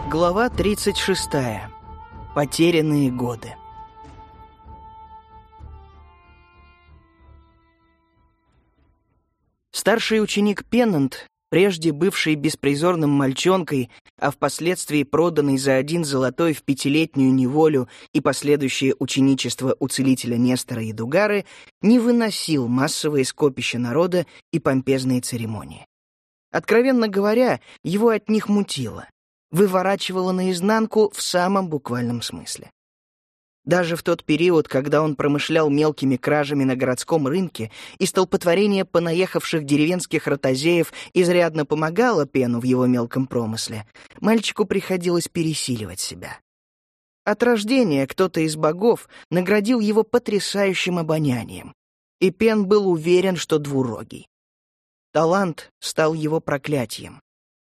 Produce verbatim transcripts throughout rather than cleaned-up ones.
Глава тридцать шестая. Потерянные годы. Старший ученик Пеннант, прежде бывший беспризорным мальчонкой, а впоследствии проданный за один золотой в пятилетнюю неволю и последующее ученичество у целителя Нестора Едугары, не выносил массовые скопища народа и помпезные церемонии. Откровенно говоря, его от них мутило, выворачивало наизнанку в самом буквальном смысле. Даже в тот период, когда он промышлял мелкими кражами на городском рынке, и столпотворение понаехавших деревенских ротозеев изрядно помогало Пену в его мелком промысле, мальчику приходилось пересиливать себя. От рождения кто-то из богов наградил его потрясающим обонянием, и Пен был уверен, что двурогий. Талант стал его проклятием.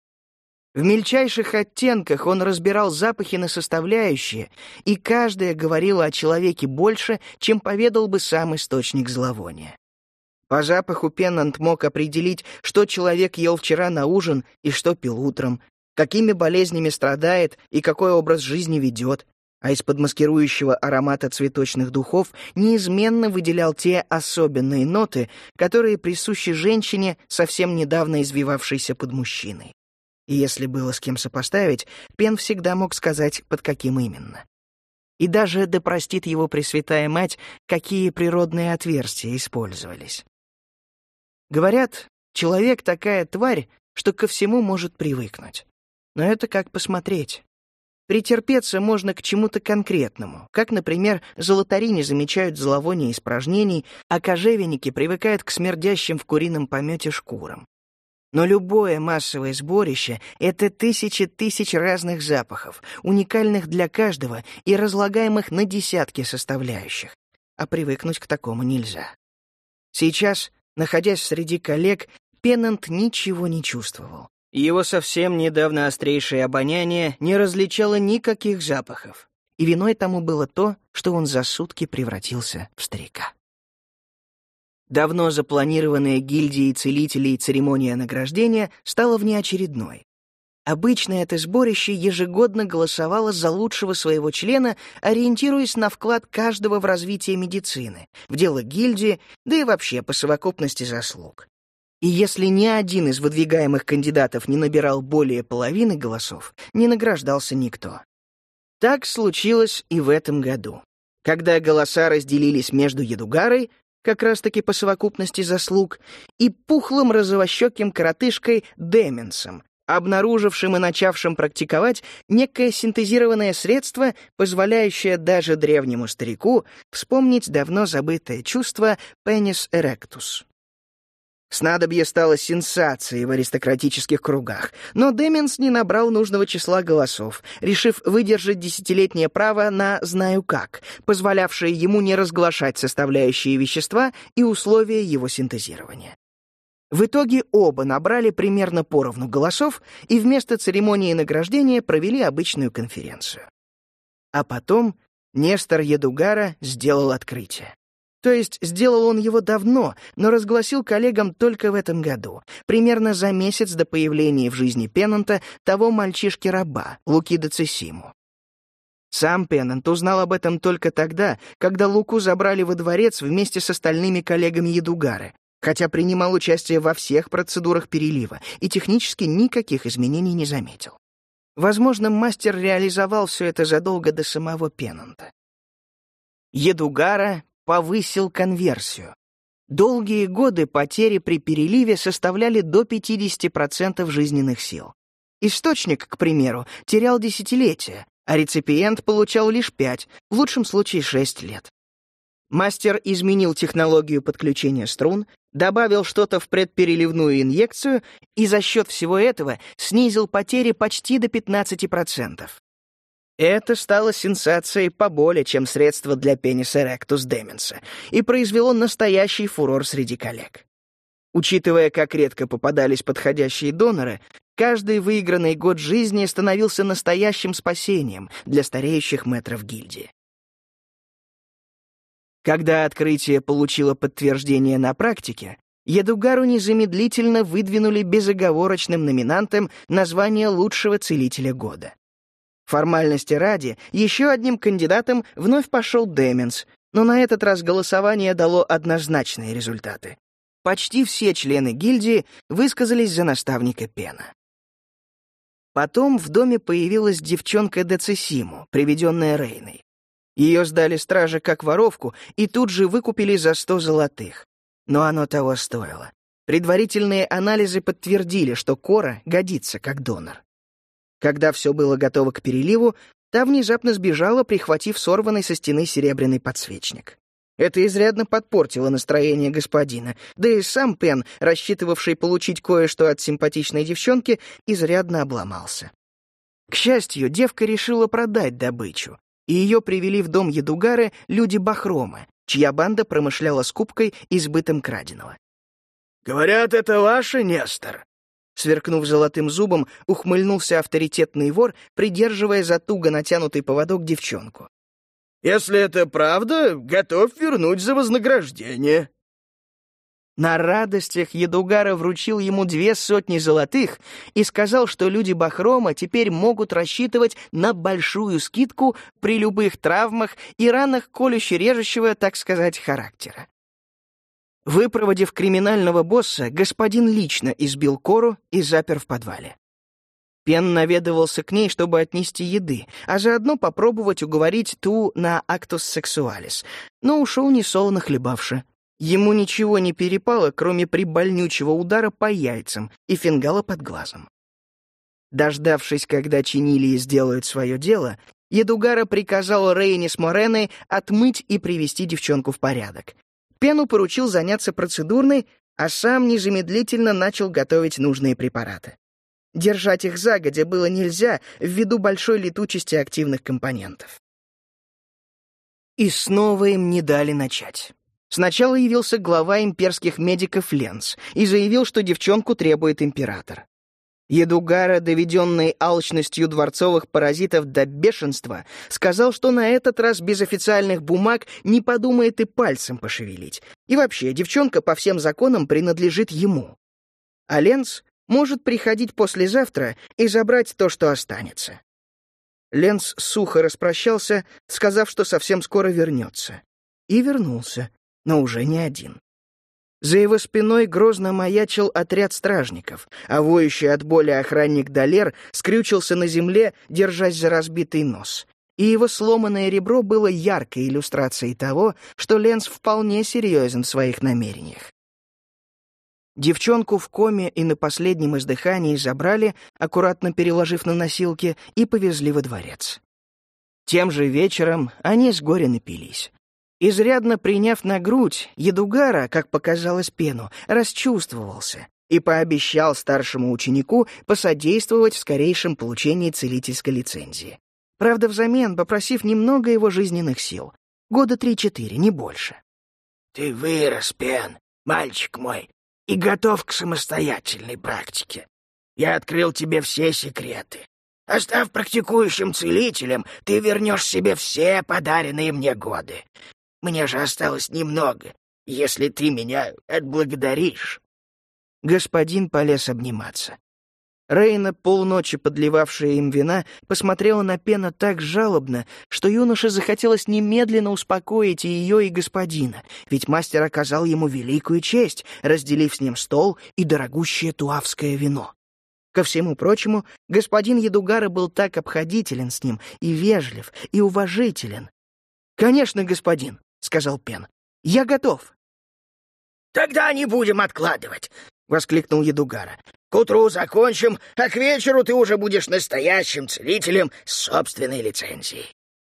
В мельчайших оттенках он разбирал запахи на составляющие, и каждая говорила о человеке больше, чем поведал бы сам источник зловония. По запаху Пеннант мог определить, что человек ел вчера на ужин и что пил утром, какими болезнями страдает и какой образ жизни ведет, а из-под маскирующего аромата цветочных духов неизменно выделял те особенные ноты, которые присущи женщине, совсем недавно извивавшейся под мужчиной. И если было с кем сопоставить, Пен всегда мог сказать, под каким именно. И даже, да простит его Пресвятая Мать, какие природные отверстия использовались. Говорят, человек такая тварь, что ко всему может привыкнуть. Но это как посмотреть. Претерпеться можно к чему-то конкретному, как, например, золотари не замечают зловония испражнений, а кожевенники привыкают к смердящим в курином помете шкурам. Но любое массовое сборище — это тысячи тысяч разных запахов, уникальных для каждого и разлагаемых на десятки составляющих, а привыкнуть к такому нельзя. Сейчас, находясь среди коллег, Пеннант ничего не чувствовал. Его совсем недавно острейшее обоняние не различало никаких запахов, и виной тому было то, что он за сутки превратился в старика. Давно запланированная гильдией целителей церемония награждения стала внеочередной. Обычно это сборище ежегодно голосовало за лучшего своего члена, ориентируясь на вклад каждого в развитие медицины, в дело гильдии, да и вообще по совокупности заслуг. И если ни один из выдвигаемых кандидатов не набирал более половины голосов, не награждался никто. Так случилось и в этом году. Когда голоса разделились между Едугарой, как раз-таки по совокупности заслуг, и пухлым розовощеким коротышкой Деменсом, обнаружившим и начавшим практиковать некое синтезированное средство, позволяющее даже древнему старику вспомнить давно забытое чувство пенис эректус. Снадобье стало сенсацией в аристократических кругах, но Деменс не набрал нужного числа голосов, решив выдержать десятилетнее право на «знаю как», позволявшее ему не разглашать составляющие вещества и условия его синтезирования. В итоге оба набрали примерно поровну голосов и вместо церемонии награждения провели обычную конференцию. А потом Нестор Едугара сделал открытие. То есть сделал он его давно, но разгласил коллегам только в этом году, примерно за месяц до появления в жизни Пеннанта того мальчишки-раба, Лукида Цессиму. Сам Пеннант узнал об этом только тогда, когда Луку забрали во дворец вместе с остальными коллегами Едугары, хотя принимал участие во всех процедурах перелива и технически никаких изменений не заметил. Возможно, мастер реализовал все это задолго до самого Пеннанта. Едугара повысил конверсию. Долгие годы потери при переливе составляли до пятьдесят процентов жизненных сил. Источник, к примеру, терял десятилетия, а реципиент получал лишь пять, в лучшем случае шесть лет. Мастер изменил технологию подключения струн, добавил что-то в предпереливную инъекцию и за счет всего этого снизил потери почти до пятнадцати процентов. Это стало сенсацией поболее, чем средство для пенис эректус Деменса, и произвело настоящий фурор среди коллег. Учитывая, как редко попадались подходящие доноры, каждый выигранный год жизни становился настоящим спасением для стареющих мэтров гильдии. Когда открытие получило подтверждение на практике, Едугару незамедлительно выдвинули безоговорочным номинантом название лучшего целителя года. Формальности ради, еще одним кандидатом вновь пошел Деменс, но на этот раз голосование дало однозначные результаты. Почти все члены гильдии высказались за наставника Пена. Потом в доме появилась девчонка Децисиму, приведенная Рейной. Ее сдали страже как воровку и тут же выкупили за сто золотых. Но оно того стоило. Предварительные анализы подтвердили, что Кора годится как донор. Когда все было готово к переливу, та внезапно сбежала, прихватив сорванный со стены серебряный подсвечник. Это изрядно подпортило настроение господина, да и сам Пен, рассчитывавший получить кое-что от симпатичной девчонки, изрядно обломался. К счастью, девка решила продать добычу, и ее привели в дом Едугары люди Бахрома, чья банда промышляла скупкой и сбытом краденого. «Говорят, это ваше, Нестор?» Сверкнув золотым зубом, ухмыльнулся авторитетный вор, придерживая за туго натянутый поводок девчонку. «Если это правда, готов вернуть за вознаграждение». На радостях Едугара вручил ему две сотни золотых и сказал, что люди Бахрома теперь могут рассчитывать на большую скидку при любых травмах и ранах колюще-режущего, так сказать, характера. Выпроводив криминального босса, господин лично избил Кору и запер в подвале. Пен наведывался к ней, чтобы отнести еды, а заодно попробовать уговорить ту на актус сексуалис, но ушел несолоно хлебавши. Ему ничего не перепало, кроме прибольнючего удара по яйцам и фингала под глазом. Дождавшись, когда чинилии сделают свое дело, Едугара приказал Рейне с Мореной отмыть и привести девчонку в порядок. Пену поручил заняться процедурной, а сам незамедлительно начал готовить нужные препараты. Держать их загодя было нельзя ввиду большой летучести активных компонентов. И снова им не дали начать. Сначала явился глава имперских медиков Ленс и заявил, что девчонку требует император. Едугара, доведенный алчностью дворцовых паразитов до бешенства, сказал, что на этот раз без официальных бумаг не подумает и пальцем пошевелить. И вообще, девчонка по всем законам принадлежит ему. А Ленс может приходить послезавтра и забрать то, что останется. Ленс сухо распрощался, сказав, что совсем скоро вернется. И вернулся, но уже не один. За его спиной грозно маячил отряд стражников, а воющий от боли охранник Далер скрючился на земле, держась за разбитый нос. И его сломанное ребро было яркой иллюстрацией того, что Ленс вполне серьезен в своих намерениях. Девчонку в коме и на последнем издыхании забрали, аккуратно переложив на носилки, и повезли во дворец. Тем же вечером они с горя напились. Изрядно приняв на грудь, Едугара, как показалось Пену, расчувствовался и пообещал старшему ученику посодействовать в скорейшем получении целительской лицензии. Правда, взамен попросив немного его жизненных сил. Года три-четыре, не больше. «Ты вырос, Пен, мальчик мой, и готов к самостоятельной практике. Я открыл тебе все секреты. А став практикующим целителем, ты вернешь себе все подаренные мне годы. Мне же осталось немного, если ты меня отблагодаришь». Господин полез обниматься. Рейна, полночи подливавшая им вина, посмотрела на Пена так жалобно, что юноше захотелось немедленно успокоить и ее, и господина, ведь мастер оказал ему великую честь, разделив с ним стол и дорогущее туавское вино. Ко всему прочему, господин Едугара был так обходителен с ним, и вежлив, и уважителен. «Конечно, господин», — сказал Пен, — «я готов». «Тогда не будем откладывать», — воскликнул Едугара. «К утру закончим, а к вечеру ты уже будешь настоящим целителем с собственной лицензией».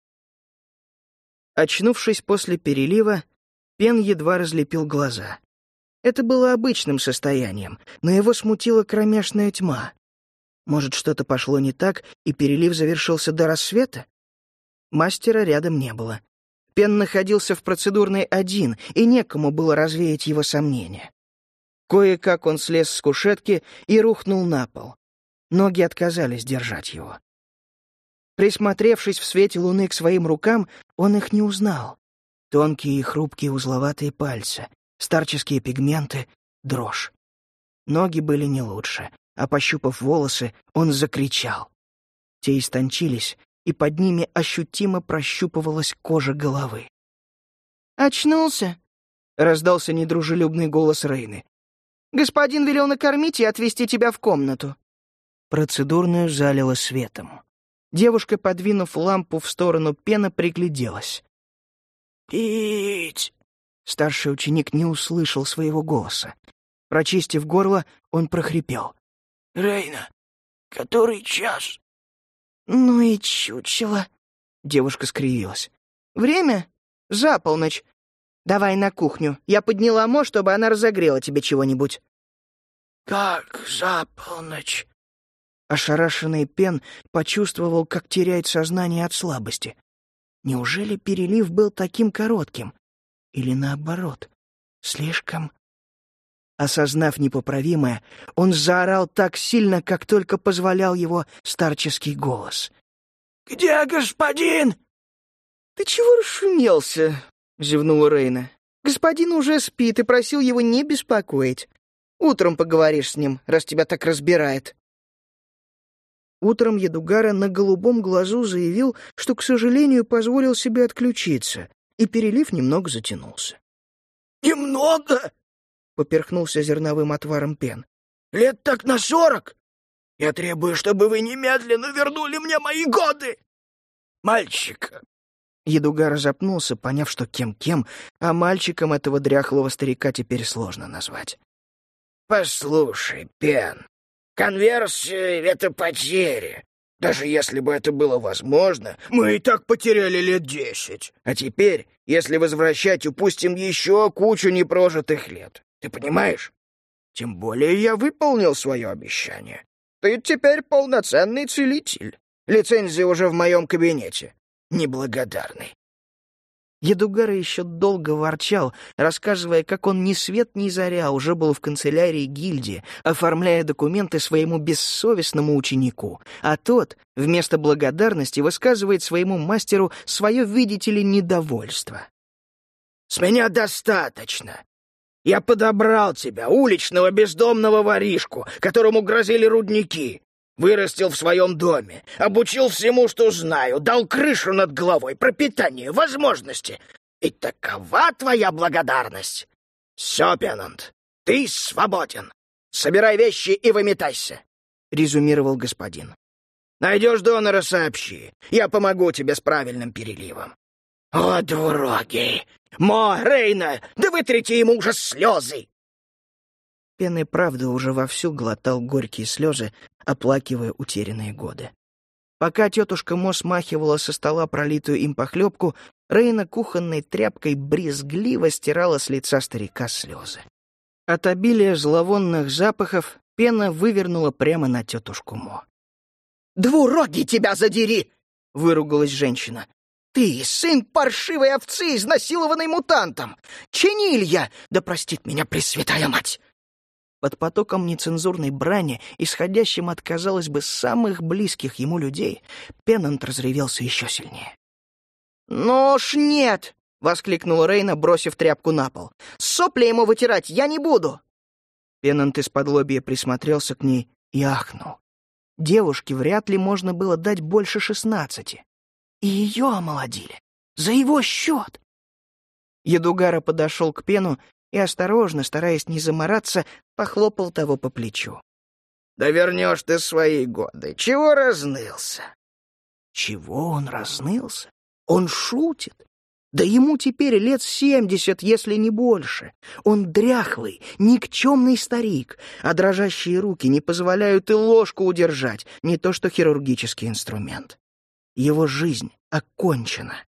Очнувшись после перелива, Пен едва разлепил глаза. Это было обычным состоянием, но его смутила кромешная тьма. Может, что-то пошло не так, и перелив завершился до рассвета? Мастера рядом не было. Пен находился в процедурной один, и некому было развеять его сомнения. Кое-как он слез с кушетки и рухнул на пол. Ноги отказались держать его. Присмотревшись в свете луны к своим рукам, он их не узнал. Тонкие и хрупкие узловатые пальцы, старческие пигменты, дрожь. Ноги были не лучше, а, пощупав волосы, он закричал. Те истончились, и под ними ощутимо прощупывалась кожа головы. «Очнулся?» — раздался недружелюбный голос Рейны. «Господин велел накормить и отвезти тебя в комнату». Процедурную залило светом. Девушка, подвинув лампу в сторону Пена, пригляделась. «Пить!» Старший ученик не услышал своего голоса. Прочистив горло, он прохрипел. «Рейна, который час?» «Ну и чучело!» Девушка скривилась. «Время? За полночь. Давай на кухню. Я подняла Мо, чтобы она разогрела тебе чего-нибудь». «Как за полночь?» Ошарашенный Пен почувствовал, как теряет сознание от слабости. Неужели перелив был таким коротким? Или наоборот, слишком... Осознав непоправимое, он заорал так сильно, как только позволял его старческий голос. «Где господин?» «Ты чего расшумелся?» — зевнула Рейна. «Господин уже спит и просил его не беспокоить. Утром поговоришь с ним, раз тебя так разбирает». Утром Ядугара на голубом глазу заявил, что, к сожалению, позволил себе отключиться, и перелив немного затянулся. «Немного?» — поперхнулся зерновым отваром Пен. «Лет так на сорок? Я требую, чтобы вы немедленно вернули мне мои годы! Мальчик!» Ядугара запнулся, поняв, что кем-кем, а мальчиком этого дряхлого старика теперь сложно назвать. «Послушай, Пен, конверсия — это потеря. Даже если бы это было возможно, мы и так потеряли лет десять. А теперь, если возвращать, упустим еще кучу непрожитых лет. Ты понимаешь? Тем более я выполнил свое обещание. Ты теперь полноценный целитель. Лицензия уже в моем кабинете. Неблагодарный». Ядугара еще долго ворчал, рассказывая, как он ни свет ни заря уже был в канцелярии гильдии, оформляя документы своему бессовестному ученику, а тот, вместо благодарности, высказывает своему мастеру свое, видите ли, недовольство. «С меня достаточно. Я подобрал тебя, уличного бездомного воришку, которому грозили рудники. Вырастил в своем доме, обучил всему, что знаю, дал крышу над головой, пропитание, возможности. И такова твоя благодарность? Все, Пеннант, ты свободен. Собирай вещи и выметайся», — резюмировал господин. «Найдешь донора — сообщи. Я помогу тебе с правильным переливом». «О, двурогий! Мо, Рейна, да вытрите ему уже слезы!» Пен и правда уже вовсю глотал горькие слезы, оплакивая утерянные годы. Пока тетушка Мо смахивала со стола пролитую им похлебку, Рейна кухонной тряпкой брезгливо стирала с лица старика слезы. От обилия зловонных запахов пена вывернула прямо на тетушку Мо. «Двурогий, тебя задери!» — выругалась женщина. «Ты сын паршивой овцы, изнасилованный мутантом! Чинилья! Да простит меня Пресвятая Мать!» Под потоком нецензурной брани, исходящим от, казалось бы, самых близких ему людей, Пеннант разревелся еще сильнее. «Ну уж нет!» — воскликнула Рейна, бросив тряпку на пол. «Сопли ему вытирать я не буду!» Пеннант из-подлобья присмотрелся к ней и ахнул. Девушке вряд ли можно было дать больше шестнадцати. И ее омолодили. За его счет. Ядугара подошел к Пену и, осторожно, стараясь не замораться, похлопал того по плечу. «Да вернешь ты свои годы. Чего разнылся?» Чего он разнылся? Он шутит. Да ему теперь лет семьдесят, если не больше. Он дряхлый, никчемный старик, а дрожащие руки не позволяют и ложку удержать, не то что хирургический инструмент. Его жизнь окончена.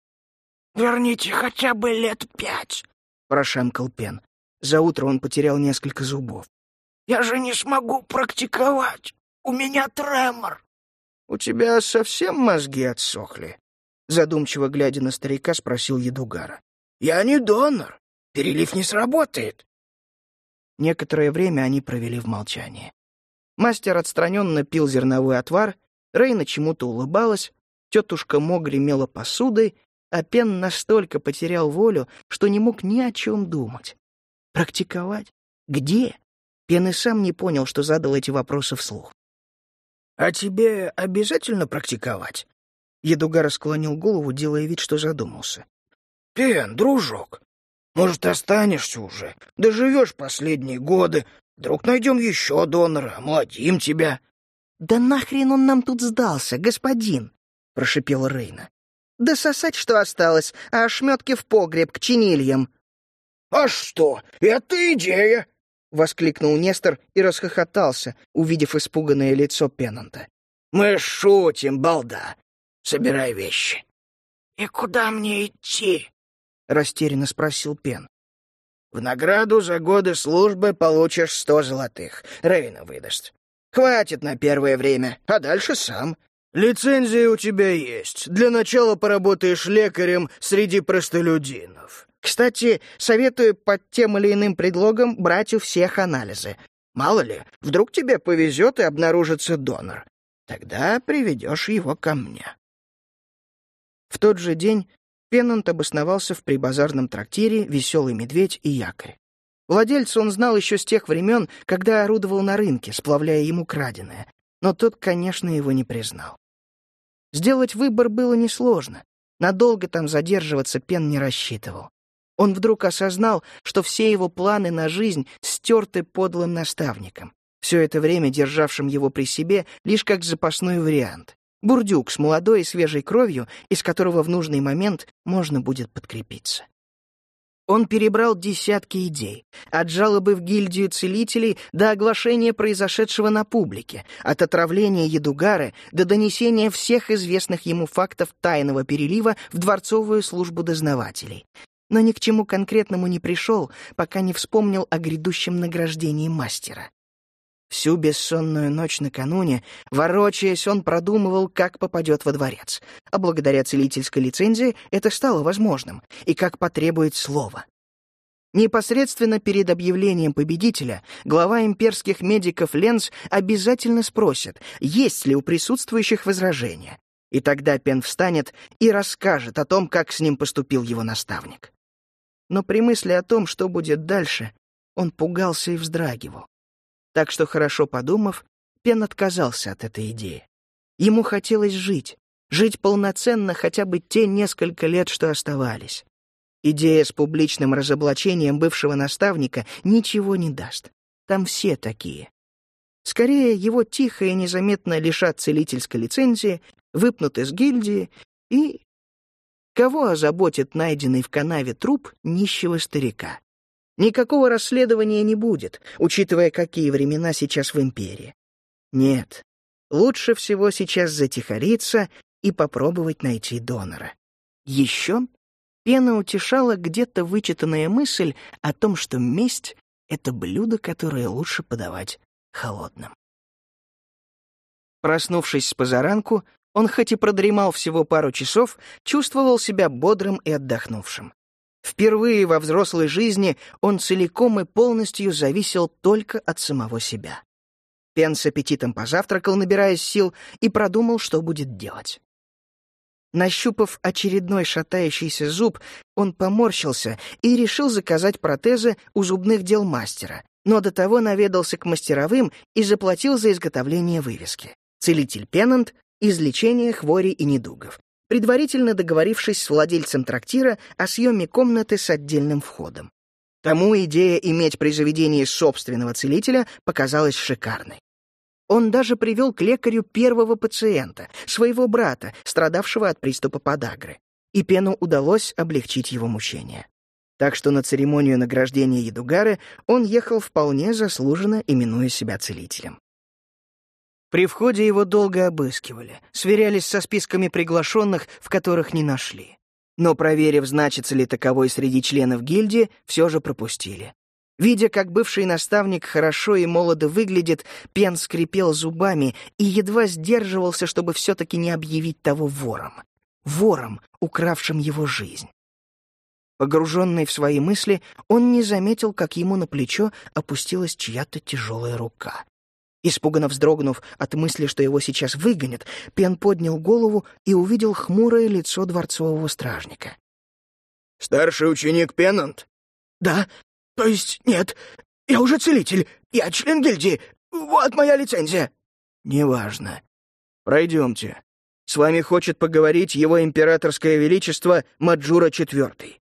«Верните хотя бы лет пять», — прошамкал Пен. За утро он потерял несколько зубов. «Я же не смогу практиковать. У меня тремор». «У тебя совсем мозги отсохли?» Задумчиво глядя на старика, спросил Ядугара. «Я не донор. Перелив не сработает». Некоторое время они провели в молчании. Мастер отстраненно пил зерновой отвар, Рейна чему-то улыбалась, тетушка Мо гремела посудой, а Пен настолько потерял волю, что не мог ни о чем думать. Практиковать? Где? Пен и сам не понял, что задал эти вопросы вслух. А тебе обязательно практиковать?» Едугар склонил голову, делая вид, что задумался. «Пен, дружок, может, останешься уже, доживешь последние годы, вдруг найдем еще донора, омладим тебя». «Да нахрен он нам тут сдался, господин?» — прошипела Рейна. «Да сосать, что осталось, а ошметки в погреб к чинильям». «А что, это идея!» — воскликнул Нестор и расхохотался, увидев испуганное лицо Пеннанта. «Мы шутим, балда. Собирай вещи». «И куда мне идти?» — растерянно спросил Пен. «В награду за годы службы получишь сто золотых. Рейна выдаст. Хватит на первое время, а дальше сам. Лицензия у тебя есть. Для начала поработаешь лекарем среди простолюдинов. Кстати, советую под тем или иным предлогом брать у всех анализы. Мало ли, вдруг тебе повезет и обнаружится донор. Тогда приведешь его ко мне». В тот же день Пеннант обосновался в прибазарном трактире «Веселый медведь» и «Якорь». Владельца он знал еще с тех времен, когда орудовал на рынке, сплавляя ему краденое, но тот, конечно, его не признал. Сделать выбор было несложно. Надолго там задерживаться Пен не рассчитывал. Он вдруг осознал, что все его планы на жизнь стерты подлым наставником, все это время державшим его при себе лишь как запасной вариант. Бурдюк с молодой и свежей кровью, из которого в нужный момент можно будет подкрепиться. Он перебрал десятки идей, от жалобы в гильдию целителей до оглашения произошедшего на публике, от отравления Едугара до донесения всех известных ему фактов тайного перелива в дворцовую службу дознавателей. Но ни к чему конкретному не пришел, пока не вспомнил о грядущем награждении мастера. Всю бессонную ночь накануне, ворочаясь, он продумывал, как попадет во дворец, а благодаря целительской лицензии это стало возможным, и как потребует слова. Непосредственно перед объявлением победителя глава имперских медиков Ленц обязательно спросит, есть ли у присутствующих возражения, и тогда Пен встанет и расскажет о том, как с ним поступил его наставник. Но при мысли о том, что будет дальше, он пугался и вздрагивал. Так что, хорошо подумав, Пен отказался от этой идеи. Ему хотелось жить, жить полноценно хотя бы те несколько лет, что оставались. Идея с публичным разоблачением бывшего наставника ничего не даст. Там все такие. Скорее, его тихо и незаметно лишат целительской лицензии, выпнут из гильдии и... Кого озаботит найденный в канаве труп нищего старика? Никакого расследования не будет, учитывая, какие времена сейчас в империи. Нет, лучше всего сейчас затихариться и попробовать найти донора. Еще Пена утешала где-то вычитанная мысль о том, что месть — это блюдо, которое лучше подавать холодным. Проснувшись с позаранку, он хоть и продремал всего пару часов, чувствовал себя бодрым и отдохнувшим. Впервые во взрослой жизни он целиком и полностью зависел только от самого себя. Пен с аппетитом позавтракал, набираясь сил, и продумал, что будет делать. Нащупав очередной шатающийся зуб, он поморщился и решил заказать протезы у зубных дел мастера, но до того наведался к мастеровым и заплатил за изготовление вывески. Целитель Пеннант, излечение хворей и недугов, предварительно договорившись с владельцем трактира о съеме комнаты с отдельным входом. Тому идея иметь при заведении собственного целителя показалась шикарной. Он даже привел к лекарю первого пациента, своего брата, страдавшего от приступа подагры, и Пену удалось облегчить его мучения. Так что на церемонию награждения Едугара он ехал вполне заслуженно, именуя себя целителем. При входе его долго обыскивали, сверялись со списками приглашенных, в которых не нашли. Но, проверив, значится ли таковой среди членов гильдии, все же пропустили. Видя, как бывший наставник хорошо и молодо выглядит, Пен скрипел зубами и едва сдерживался, чтобы все-таки не объявить того вором. Вором, укравшим его жизнь. Погруженный в свои мысли, он не заметил, как ему на плечо опустилась чья-то тяжелая рука. Испуганно вздрогнув от мысли, что его сейчас выгонят, Пен поднял голову и увидел хмурое лицо дворцового стражника. «Старший ученик Пеннант?» «Да, то есть нет, я уже целитель, я член гильдии, вот моя лицензия». Неважно. Пройдемте. С вами хочет поговорить его императорское величество Маджура четвёртый.